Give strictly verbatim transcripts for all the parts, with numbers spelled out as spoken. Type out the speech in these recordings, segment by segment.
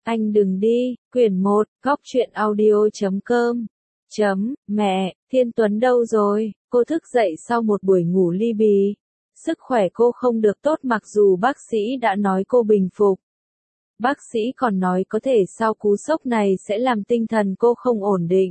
Anh đừng đi, quyển một, góc truyện audio chấm com. Chấm, mẹ, Thiên Tuấn đâu rồi? Cô thức dậy sau một buổi ngủ ly bì. Sức khỏe cô không được tốt mặc dù bác sĩ đã nói cô bình phục. Bác sĩ còn nói có thể sau cú sốc này sẽ làm tinh thần cô không ổn định.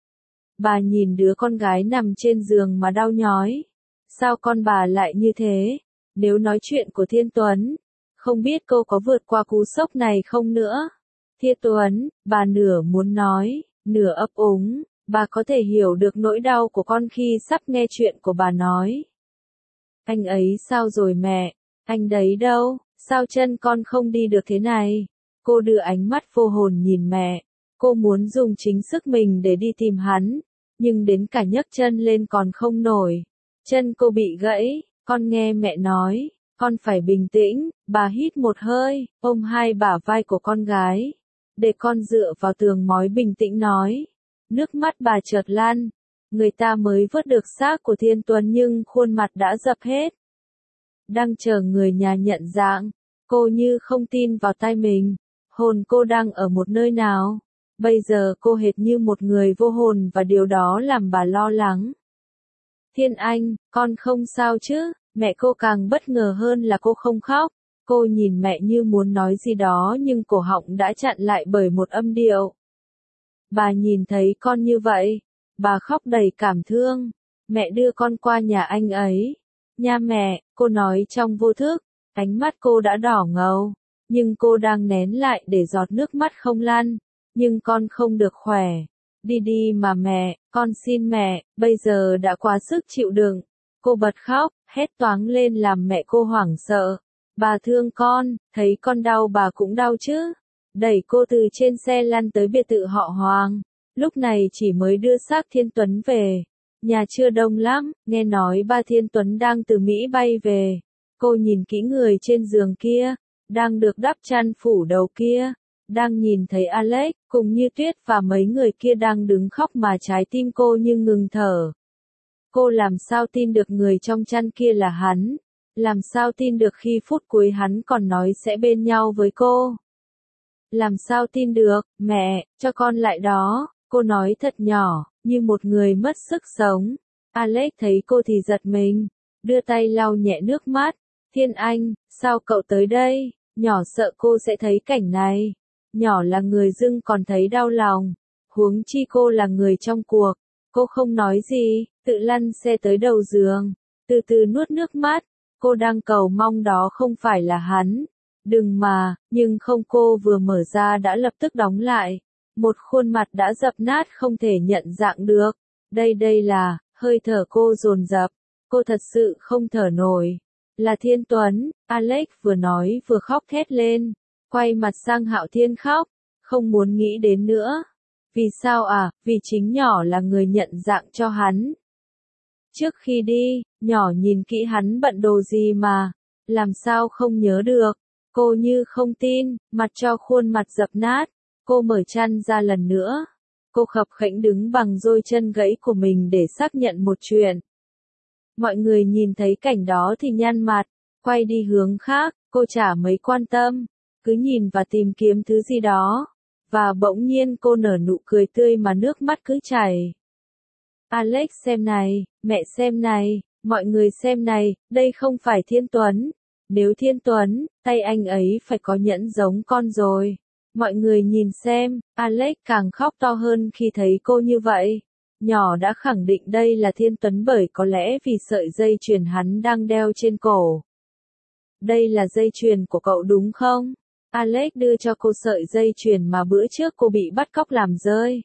Bà nhìn đứa con gái nằm trên giường mà đau nhói. Sao con bà lại như thế? Nếu nói chuyện của Thiên Tuấn, không biết cô có vượt qua cú sốc này không nữa? Thiên Tuấn, bà nửa muốn nói, nửa ấp úng, bà có thể hiểu được nỗi đau của con khi sắp nghe chuyện của bà nói. Anh ấy sao rồi mẹ? Anh đấy đâu? Sao chân con không đi được thế này? Cô đưa ánh mắt vô hồn nhìn mẹ. Cô muốn dùng chính sức mình để đi tìm hắn, nhưng đến cả nhấc chân lên còn không nổi. Chân cô bị gãy, con nghe mẹ nói, con phải bình tĩnh. Bà hít một hơi, ôm hai bả vai của con gái, để con dựa vào tường mói bình tĩnh nói. Nước mắt bà chợt lan. Người ta mới vớt được xác của Thiên Tuấn nhưng khuôn mặt đã dập hết. Đang chờ người nhà nhận dạng, cô như không tin vào tai mình. Hồn cô đang ở một nơi nào? Bây giờ cô hệt như một người vô hồn và điều đó làm bà lo lắng. Thiên Anh, con không sao chứ? Mẹ cô càng bất ngờ hơn là cô không khóc. Cô nhìn mẹ như muốn nói gì đó nhưng cổ họng đã chặn lại bởi một âm điệu. Bà nhìn thấy con như vậy, bà khóc đầy cảm thương. Mẹ đưa con qua nhà anh ấy. Nha mẹ, cô nói trong vô thức. Ánh mắt cô đã đỏ ngầu, nhưng cô đang nén lại để giọt nước mắt không lăn. Nhưng con không được khỏe. Đi đi mà mẹ, con xin mẹ, bây giờ đã quá sức chịu đựng. Cô bật khóc, hét toáng lên làm mẹ cô hoảng sợ. Bà thương con, thấy con đau bà cũng đau chứ. Đẩy cô từ trên xe lăn tới biệt thự họ Hoàng. Lúc này chỉ mới đưa xác Thiên Tuấn về. Nhà chưa đông lắm, nghe nói ba Thiên Tuấn đang từ Mỹ bay về. Cô nhìn kỹ người trên giường kia, đang được đắp chăn phủ đầu kia. Đang nhìn thấy Alex, cùng Như Tuyết và mấy người kia đang đứng khóc mà trái tim cô như ngừng thở. Cô làm sao tin được người trong chăn kia là hắn? Làm sao tin được khi phút cuối hắn còn nói sẽ bên nhau với cô? Làm sao tin được, mẹ, cho con lại đó, cô nói thật nhỏ, như một người mất sức sống. Alex thấy cô thì giật mình, đưa tay lau nhẹ nước mắt. Thiên Anh, sao cậu tới đây? Nhỏ sợ cô sẽ thấy cảnh này. Nhỏ là người dưng còn thấy đau lòng. Huống chi cô là người trong cuộc. Cô không nói gì, tự lăn xe tới đầu giường, từ từ nuốt nước mắt. Cô đang cầu mong đó không phải là hắn. Đừng mà, nhưng không, cô vừa mở ra đã lập tức đóng lại. Một khuôn mặt đã dập nát không thể nhận dạng được. Đây đây là, hơi thở cô dồn dập. Cô thật sự không thở nổi. Là Thiên Tuấn, Alex vừa nói vừa khóc thét lên. Quay mặt sang Hạo Thiên khóc, không muốn nghĩ đến nữa. Vì sao à? Vì chính nhỏ là người nhận dạng cho hắn. Trước khi đi, nhỏ nhìn kỹ hắn bận đồ gì mà, làm sao không nhớ được. Cô như không tin, mặt cho khuôn mặt dập nát. Cô mở chăn ra lần nữa. Cô khập khẽnh đứng bằng đôi chân gãy của mình để xác nhận một chuyện. Mọi người nhìn thấy cảnh đó thì nhăn mặt, quay đi hướng khác, cô chả mấy quan tâm, cứ nhìn và tìm kiếm thứ gì đó. Và bỗng nhiên cô nở nụ cười tươi mà nước mắt cứ chảy. Alex xem này, mẹ xem này, mọi người xem này, đây không phải Thiên Tuấn. Nếu Thiên Tuấn, tay anh ấy phải có nhẫn giống con rồi. Mọi người nhìn xem, Alex càng khóc to hơn khi thấy cô như vậy. Nhỏ đã khẳng định đây là Thiên Tuấn bởi có lẽ vì sợi dây chuyền hắn đang đeo trên cổ. Đây là dây chuyền của cậu đúng không? Alex đưa cho cô sợi dây chuyền mà bữa trước cô bị bắt cóc làm rơi.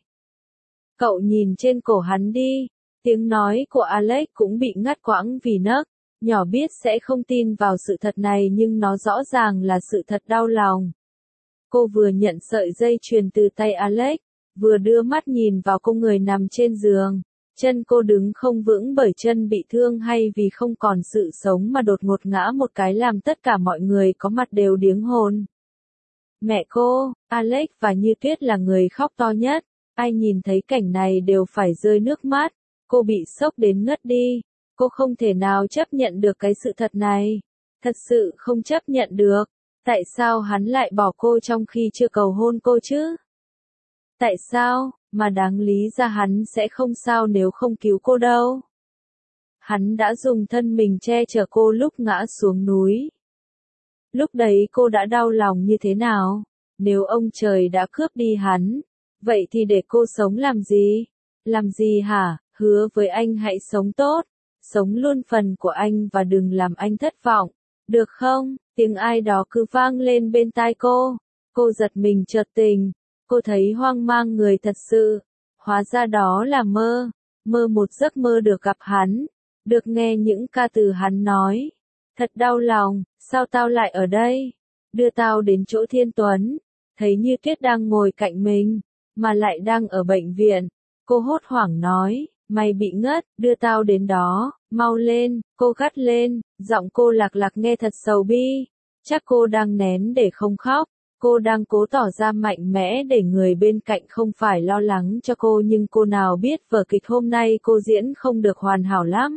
Cậu nhìn trên cổ hắn đi. Tiếng nói của Alex cũng bị ngắt quãng vì nấc. Nhỏ biết sẽ không tin vào sự thật này nhưng nó rõ ràng là sự thật đau lòng. Cô vừa nhận sợi dây chuyền từ tay Alex, vừa đưa mắt nhìn vào cô người nằm trên giường. Chân cô đứng không vững bởi chân bị thương hay vì không còn sự sống mà đột ngột ngã một cái làm tất cả mọi người có mặt đều điếng hồn. Mẹ cô, Alex và Như Tuyết là người khóc to nhất. Ai nhìn thấy cảnh này đều phải rơi nước mắt. Cô bị sốc đến ngất đi. Cô không thể nào chấp nhận được cái sự thật này. Thật sự không chấp nhận được. Tại sao hắn lại bỏ cô trong khi chưa cầu hôn cô chứ? Tại sao, mà đáng lý ra hắn sẽ không sao nếu không cứu cô đâu. Hắn đã dùng thân mình che chở cô lúc ngã xuống núi. Lúc đấy cô đã đau lòng như thế nào? Nếu ông trời đã cướp đi hắn, vậy thì để cô sống làm gì? Làm gì hả? Hứa với anh hãy sống tốt, sống luôn phần của anh và đừng làm anh thất vọng, được không? Tiếng ai đó cứ vang lên bên tai cô. Cô giật mình chợt tỉnh, cô thấy hoang mang người thật sự. Hóa ra đó là mơ, mơ một giấc mơ được gặp hắn, được nghe những ca từ hắn nói. Thật đau lòng, sao tao lại ở đây? Đưa tao đến chỗ Thiên Tuấn, thấy Như Tuyết đang ngồi cạnh mình, mà lại đang ở bệnh viện. Cô hốt hoảng nói, mày bị ngất, đưa tao đến đó, mau lên, cô gắt lên, giọng cô lạc lạc nghe thật sầu bi. Chắc cô đang nén để không khóc, cô đang cố tỏ ra mạnh mẽ để người bên cạnh không phải lo lắng cho cô, nhưng cô nào biết vở kịch hôm nay cô diễn không được hoàn hảo lắm.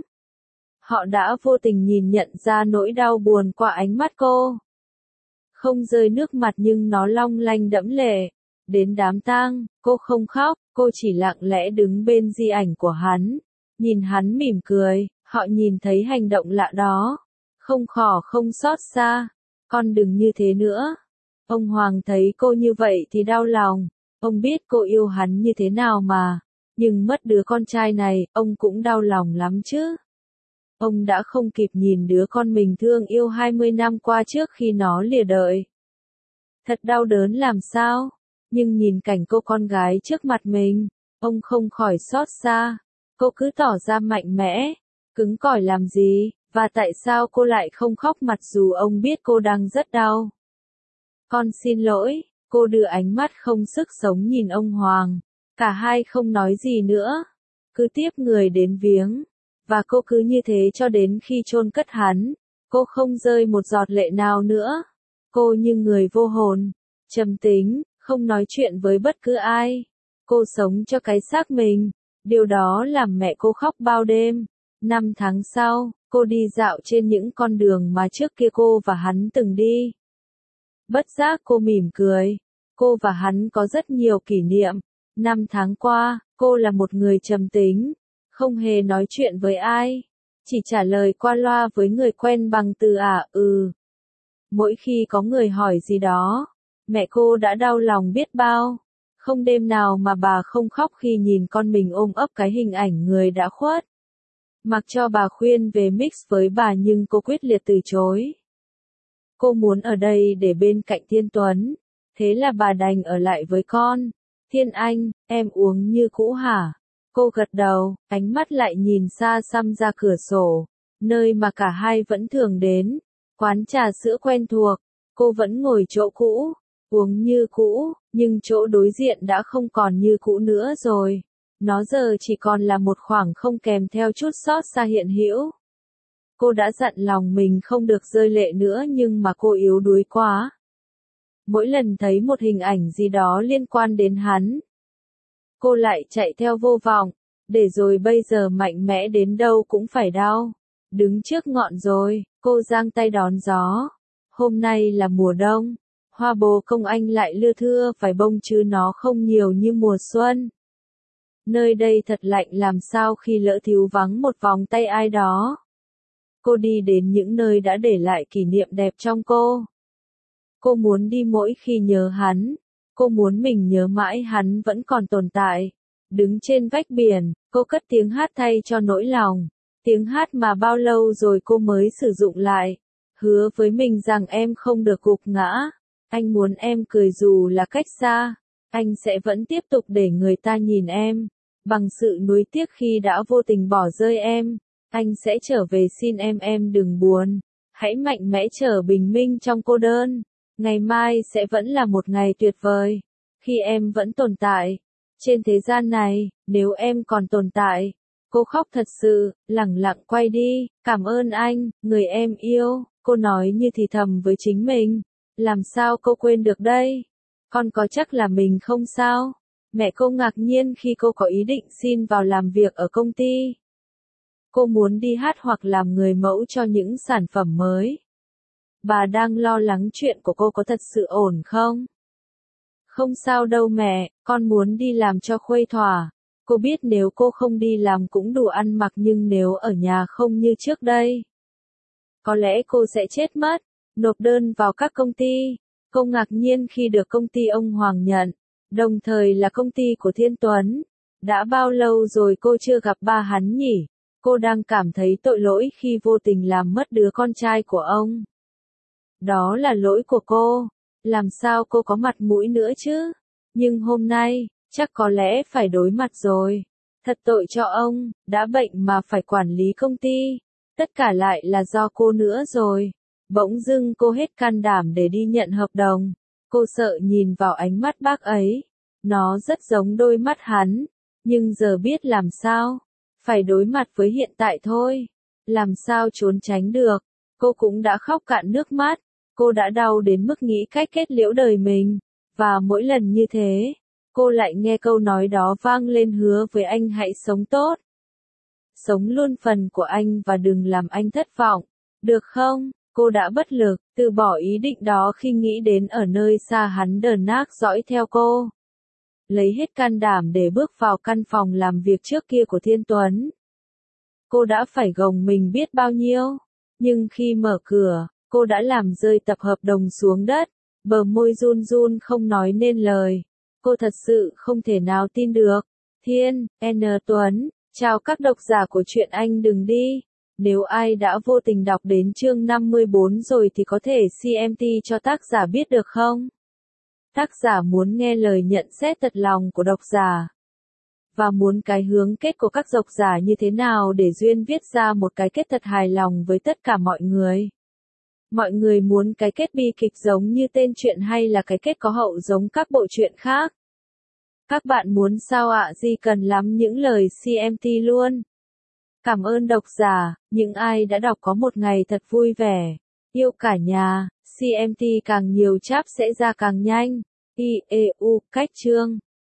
Họ đã vô tình nhìn nhận ra nỗi đau buồn qua ánh mắt cô. Không rơi nước mặt nhưng nó long lanh đẫm lệ. Đến đám tang, cô không khóc, cô chỉ lặng lẽ đứng bên di ảnh của hắn, nhìn hắn mỉm cười. Họ nhìn thấy hành động lạ đó, không khỏi không xót xa. Con đừng như thế nữa. Ông Hoàng thấy cô như vậy thì đau lòng. Ông biết cô yêu hắn như thế nào mà, nhưng mất đứa con trai này, ông cũng đau lòng lắm chứ. Ông đã không kịp nhìn đứa con mình thương yêu hai mươi năm qua trước khi nó lìa đời. Thật đau đớn làm sao, nhưng nhìn cảnh cô con gái trước mặt mình, ông không khỏi xót xa. Cô cứ tỏ ra mạnh mẽ, cứng cỏi làm gì, và tại sao cô lại không khóc mặc dù ông biết cô đang rất đau. Con xin lỗi, cô đưa ánh mắt không sức sống nhìn ông Hoàng. Cả hai không nói gì nữa, cứ tiếp người đến viếng. Và cô cứ như thế cho đến khi chôn cất hắn. Cô không rơi một giọt lệ nào nữa. Cô như người vô hồn, trầm tính, không nói chuyện với bất cứ ai. Cô sống cho cái xác mình. Điều đó làm mẹ cô khóc bao đêm. Năm tháng sau, cô đi dạo trên những con đường mà trước kia cô và hắn từng đi. Bất giác cô mỉm cười. Cô và hắn có rất nhiều kỷ niệm. Năm tháng qua, cô là một người trầm tính, không hề nói chuyện với ai, chỉ trả lời qua loa với người quen bằng từ à, ừ. Mỗi khi có người hỏi gì đó, mẹ cô đã đau lòng biết bao. Không đêm nào mà bà không khóc khi nhìn con mình ôm ấp cái hình ảnh người đã khuất. Mặc cho bà khuyên về mix với bà nhưng cô quyết liệt từ chối. Cô muốn ở đây để bên cạnh Thiên Tuấn, thế là bà đành ở lại với con. Thiên Anh, em uống như cũ hả? Cô gật đầu, ánh mắt lại nhìn xa xăm ra cửa sổ, nơi mà cả hai vẫn thường đến. Quán trà sữa quen thuộc, cô vẫn ngồi chỗ cũ, uống như cũ, nhưng chỗ đối diện đã không còn như cũ nữa rồi. Nó giờ chỉ còn là một khoảng không kèm theo chút xót xa hiện hữu. Cô đã dặn lòng mình không được rơi lệ nữa nhưng mà cô yếu đuối quá. Mỗi lần thấy một hình ảnh gì đó liên quan đến hắn, cô lại chạy theo vô vọng, để rồi bây giờ mạnh mẽ đến đâu cũng phải đau. Đứng trước ngọn rồi, cô giang tay đón gió. Hôm nay là mùa đông, hoa bồ công anh lại lưa thưa vài bông chứ nó không nhiều như mùa xuân. Nơi đây thật lạnh làm sao khi lỡ thiếu vắng một vòng tay ai đó. Cô đi đến những nơi đã để lại kỷ niệm đẹp trong cô. Cô muốn đi mỗi khi nhớ hắn. Cô muốn mình nhớ mãi hắn vẫn còn tồn tại. Đứng trên vách biển, cô cất tiếng hát thay cho nỗi lòng. Tiếng hát mà bao lâu rồi cô mới sử dụng lại. Hứa với mình rằng em không được gục ngã. Anh muốn em cười dù là cách xa. Anh sẽ vẫn tiếp tục để người ta nhìn em bằng sự nuối tiếc khi đã vô tình bỏ rơi em. Anh sẽ trở về xin em em đừng buồn. Hãy mạnh mẽ trở bình minh trong cô đơn. Ngày mai sẽ vẫn là một ngày tuyệt vời. Khi em vẫn tồn tại. Trên thế gian này, nếu em còn tồn tại. Cô khóc thật sự, lẳng lặng quay đi. Cảm ơn anh, người em yêu. Cô nói như thì thầm với chính mình. Làm sao cô quên được đây? Con có chắc là mình không sao? Mẹ cô ngạc nhiên khi cô có ý định xin vào làm việc ở công ty. Cô muốn đi hát hoặc làm người mẫu cho những sản phẩm mới. Bà đang lo lắng chuyện của cô có thật sự ổn không? Không sao đâu mẹ, con muốn đi làm cho khuây khỏa. Cô biết nếu cô không đi làm cũng đủ ăn mặc nhưng nếu ở nhà không như trước đây, có lẽ cô sẽ chết mất. Nộp đơn vào các công ty. Cô ngạc nhiên khi được công ty ông Hoàng nhận, đồng thời là công ty của Thiên Tuấn. Đã bao lâu rồi cô chưa gặp ba hắn nhỉ? Cô đang cảm thấy tội lỗi khi vô tình làm mất đứa con trai của ông. Đó là lỗi của cô. Làm sao cô có mặt mũi nữa chứ? Nhưng hôm nay, chắc có lẽ phải đối mặt rồi. Thật tội cho ông, đã bệnh mà phải quản lý công ty. Tất cả lại là do cô nữa rồi. Bỗng dưng cô hết can đảm để đi nhận hợp đồng. Cô sợ nhìn vào ánh mắt bác ấy. Nó rất giống đôi mắt hắn. Nhưng giờ biết làm sao? Phải đối mặt với hiện tại thôi. Làm sao trốn tránh được? Cô cũng đã khóc cạn nước mắt. Cô đã đau đến mức nghĩ cách kết liễu đời mình. Và mỗi lần như thế, cô lại nghe câu nói đó vang lên hứa với anh hãy sống tốt. Sống luôn phần của anh và đừng làm anh thất vọng. Được không? Cô đã bất lực, từ bỏ ý định đó khi nghĩ đến ở nơi xa hắn đờ nác dõi theo cô. Lấy hết can đảm để bước vào căn phòng làm việc trước kia của Thiên Tuấn. Cô đã phải gồng mình biết bao nhiêu. Nhưng khi mở cửa, cô đã làm rơi tập hợp đồng xuống đất. Bờ môi run run không nói nên lời. Cô thật sự không thể nào tin được. Thiên, N. Tuấn, chào các độc giả của truyện Anh đừng đi. Nếu ai đã vô tình đọc đến chương năm mươi bốn rồi thì có thể xê em tê cho tác giả biết được không? Tác giả muốn nghe lời nhận xét thật lòng của độc giả. Và muốn cái hướng kết của các độc giả như thế nào để Duyên viết ra một cái kết thật hài lòng với tất cả mọi người. Mọi người muốn cái kết bi kịch giống như tên truyện hay là cái kết có hậu giống các bộ truyện khác? Các bạn muốn sao ạ? Gì cần lắm những lời xê em tê luôn. Cảm ơn độc giả, những ai đã đọc có một ngày thật vui vẻ. Yêu cả nhà, xê em tê càng nhiều chap sẽ ra càng nhanh. i e u cách chương